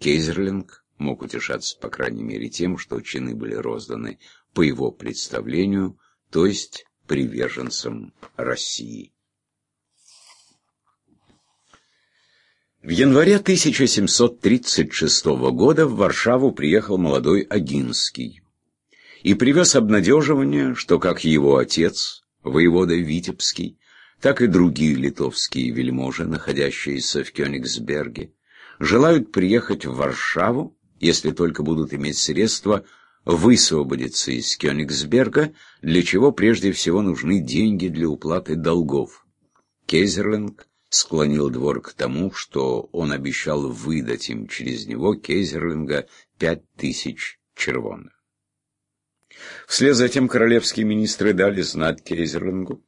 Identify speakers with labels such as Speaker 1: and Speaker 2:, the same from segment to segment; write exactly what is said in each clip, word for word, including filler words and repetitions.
Speaker 1: Кейзерлинг мог утешаться, по крайней мере, тем, что чины были розданы по его представлению, то есть приверженцам России. В январе тысяча семьсот тридцать шестого года в Варшаву приехал молодой Огинский и привез обнадеживание, что как его отец, воевода Витебский, так и другие литовские вельможи, находящиеся в Кёнигсберге, желают приехать в Варшаву, если только будут иметь средства высвободиться из Кёнигсберга, для чего прежде всего нужны деньги для уплаты долгов. Кейзерлинг склонил двор к тому, что он обещал выдать им через него, Кейзерлинга, пять тысяч червонных. Вслед за тем королевские министры дали знать Кейзерлингу,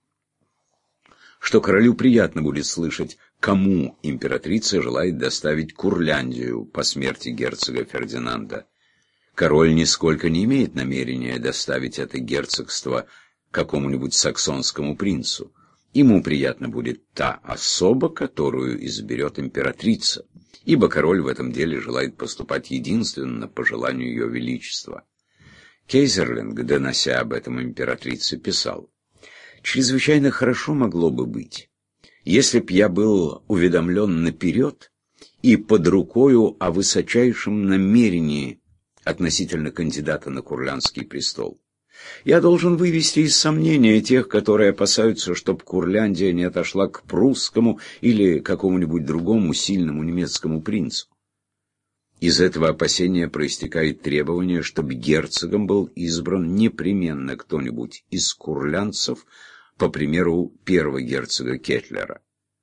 Speaker 1: что королю приятно будет слышать, кому императрица желает доставить Курляндию по смерти герцога Фердинанда. Король нисколько не имеет намерения доставить это герцогство какому-нибудь саксонскому принцу. Ему приятно будет та особа, которую изберет императрица, ибо король в этом деле желает поступать единственно по желанию ее величества. Кейзерлинг, донося об этом императрице, писал: «Чрезвычайно хорошо могло бы быть, если б я был уведомлен наперед и под рукою о высочайшем намерении относительно кандидата на Курляндский престол. Я должен вывести из сомнения тех, которые опасаются, чтоб Курляндия не отошла к прусскому или какому-нибудь другому сильному немецкому принцу. Из этого опасения проистекает требование, чтобы герцогом был избран непременно кто-нибудь из курлянцев, по примеру первого герцога Кетлера.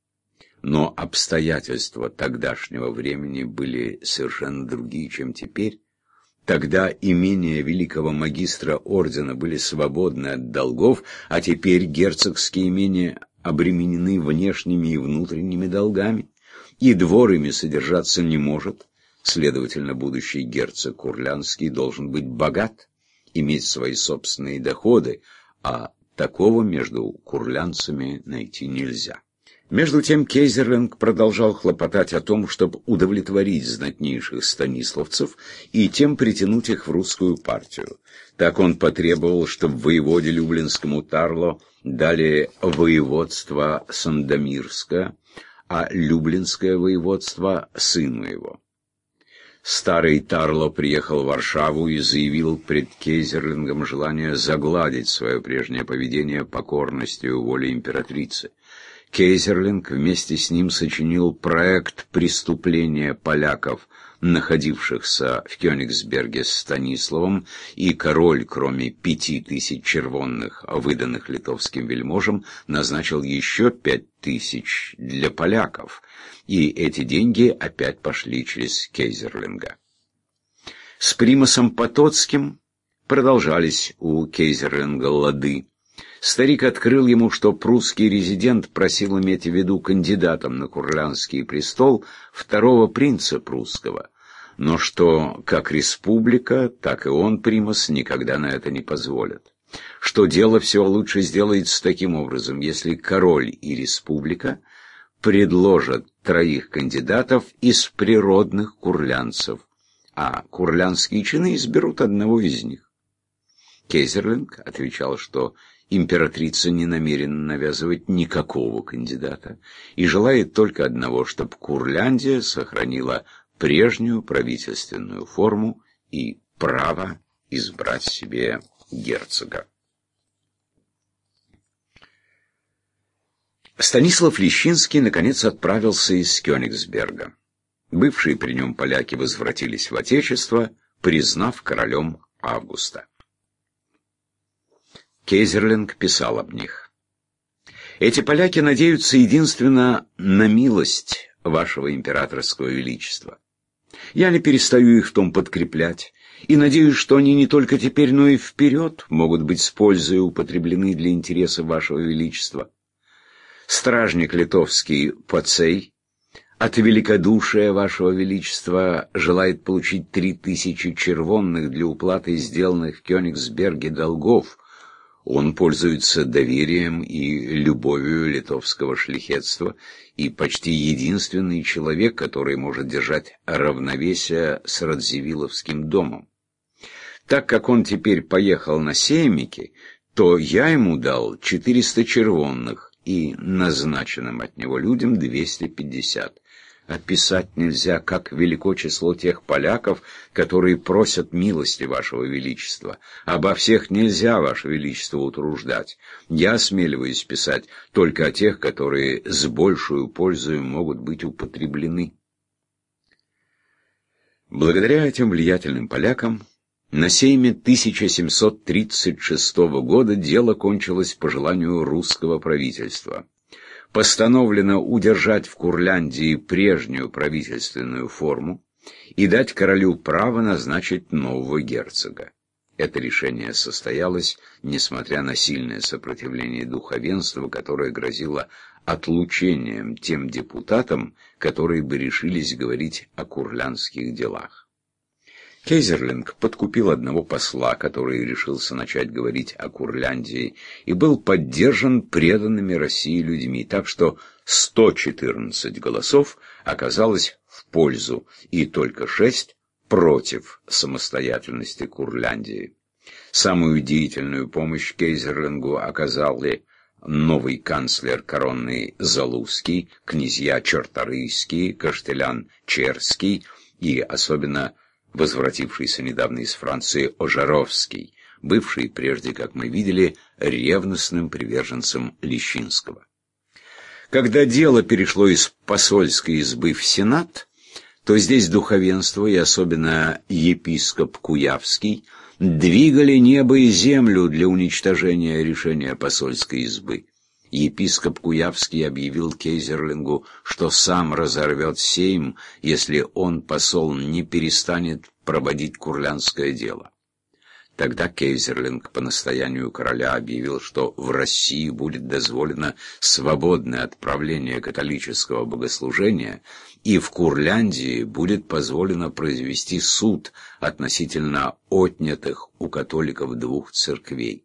Speaker 1: Но обстоятельства тогдашнего времени были совершенно другие, чем теперь. Тогда имения великого магистра ордена были свободны от долгов, а теперь герцогские имения обременены внешними и внутренними долгами, и двор ими содержаться не может. Следовательно, будущий герцог Курлянский должен быть богат, иметь свои собственные доходы, а такого между курлянцами найти нельзя. Между тем Кейзерлинг продолжал хлопотать о том, чтобы удовлетворить знатнейших станиславцев и тем притянуть их в русскую партию. Так он потребовал, чтобы воеводе Люблинскому Тарло дали воеводство Сандомирское, а Люблинское воеводство сыну его. Старый Тарло приехал в Варшаву и заявил пред Кейзерлингом желание загладить свое прежнее поведение покорностью воле императрицы. Кейзерлинг вместе с ним сочинил проект преступления поляков, находившихся в Кёнигсберге с Станиславом, и король, кроме пяти тысяч червонных, выданных литовским вельможам, назначил еще пять тысяч для поляков, и эти деньги опять пошли через Кейзерлинга. С примасом Потоцким продолжались у Кейзерлинга лады. Старик открыл ему, что прусский резидент просил иметь в виду кандидатом на Курлянский престол второго принца прусского, но что как республика, так и он, примас, никогда на это не позволят. Что дело все лучше сделается таким образом, если король и республика предложат троих кандидатов из природных курлянцев, а курлянские чины изберут одного из них. Кейзерлинг отвечал, что императрица не намерена навязывать никакого кандидата и желает только одного, чтобы Курляндия сохранила прежнюю правительственную форму и право избрать себе герцога. Станислав Лещинский наконец отправился из Кёнигсберга. Бывшие при нем поляки возвратились в Отечество, признав королем Августа. Кейзерлинг писал об них: «Эти поляки надеются единственно на милость вашего императорского величества. Я не перестаю их в том подкреплять, и надеюсь, что они не только теперь, но и вперед могут быть с пользой употреблены для интереса вашего величества. Стражник литовский Поцей от великодушия вашего величества желает получить три тысячи червонных для уплаты сделанных в Кёнигсберге долгов. Он пользуется доверием и любовью литовского шляхетства и почти единственный человек, который может держать равновесие с Радзивилловским домом. Так как он теперь поехал на сеймики, то я ему дал четыреста червонных и назначенным от него людям двести пятьдесят. Описать нельзя, как велико число тех поляков, которые просят милости Вашего Величества. Обо всех нельзя, Ваше Величество, утруждать. Я осмеливаюсь писать только о тех, которые с большую пользой могут быть употреблены. Благодаря этим влиятельным полякам на сейме тысяча семьсот тридцать шестого года дело кончилось по желанию русского правительства. Постановлено удержать в Курляндии прежнюю правительственную форму и дать королю право назначить нового герцога. Это решение состоялось, несмотря на сильное сопротивление духовенства, которое грозило отлучением тем депутатам, которые бы решились говорить о курляндских делах. Кейзерлинг подкупил одного посла, который решился начать говорить о Курляндии, и был поддержан преданными России людьми, так что сто четырнадцать голосов оказалось в пользу и только шесть против самостоятельности Курляндии. Самую деятельную помощь Кейзерлингу оказали новый канцлер коронный Залузский, князья Чарторийские, Каштелян Черский и особенно возвратившийся недавно из Франции Ожаровский, бывший прежде, как мы видели, ревностным приверженцем Лещинского. Когда дело перешло из посольской избы в Сенат, то здесь духовенство, и особенно епископ Куявский, двигали небо и землю для уничтожения решения посольской избы. Епископ Куявский объявил Кейзерлингу, что сам разорвет сейм, если он, посол, не перестанет проводить курляндское дело. Тогда Кейзерлинг по настоянию короля объявил, что в России будет дозволено свободное отправление католического богослужения, и в Курляндии будет позволено произвести суд относительно отнятых у католиков двух церквей.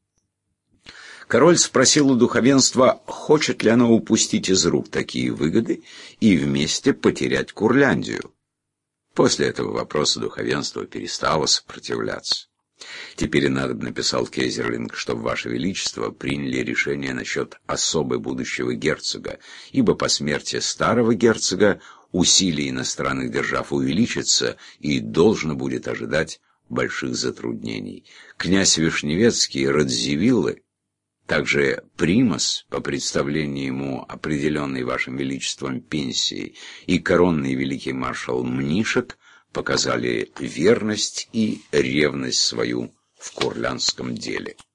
Speaker 1: Король спросил у духовенства, хочет ли оно упустить из рук такие выгоды и вместе потерять Курляндию. После этого вопроса духовенство перестало сопротивляться. Теперь и надо, написал Кейзерлинг, чтобы Ваше Величество приняли решение насчет особы будущего герцога, ибо по смерти старого герцога усилия иностранных держав увеличатся и должно будет ожидать больших затруднений. Князь Вишневецкий и Радзивиллы, также Примас, по представлению ему определенной Вашим Величеством пенсии, и коронный великий маршал Мнишек показали верность и ревность свою в курляндском деле.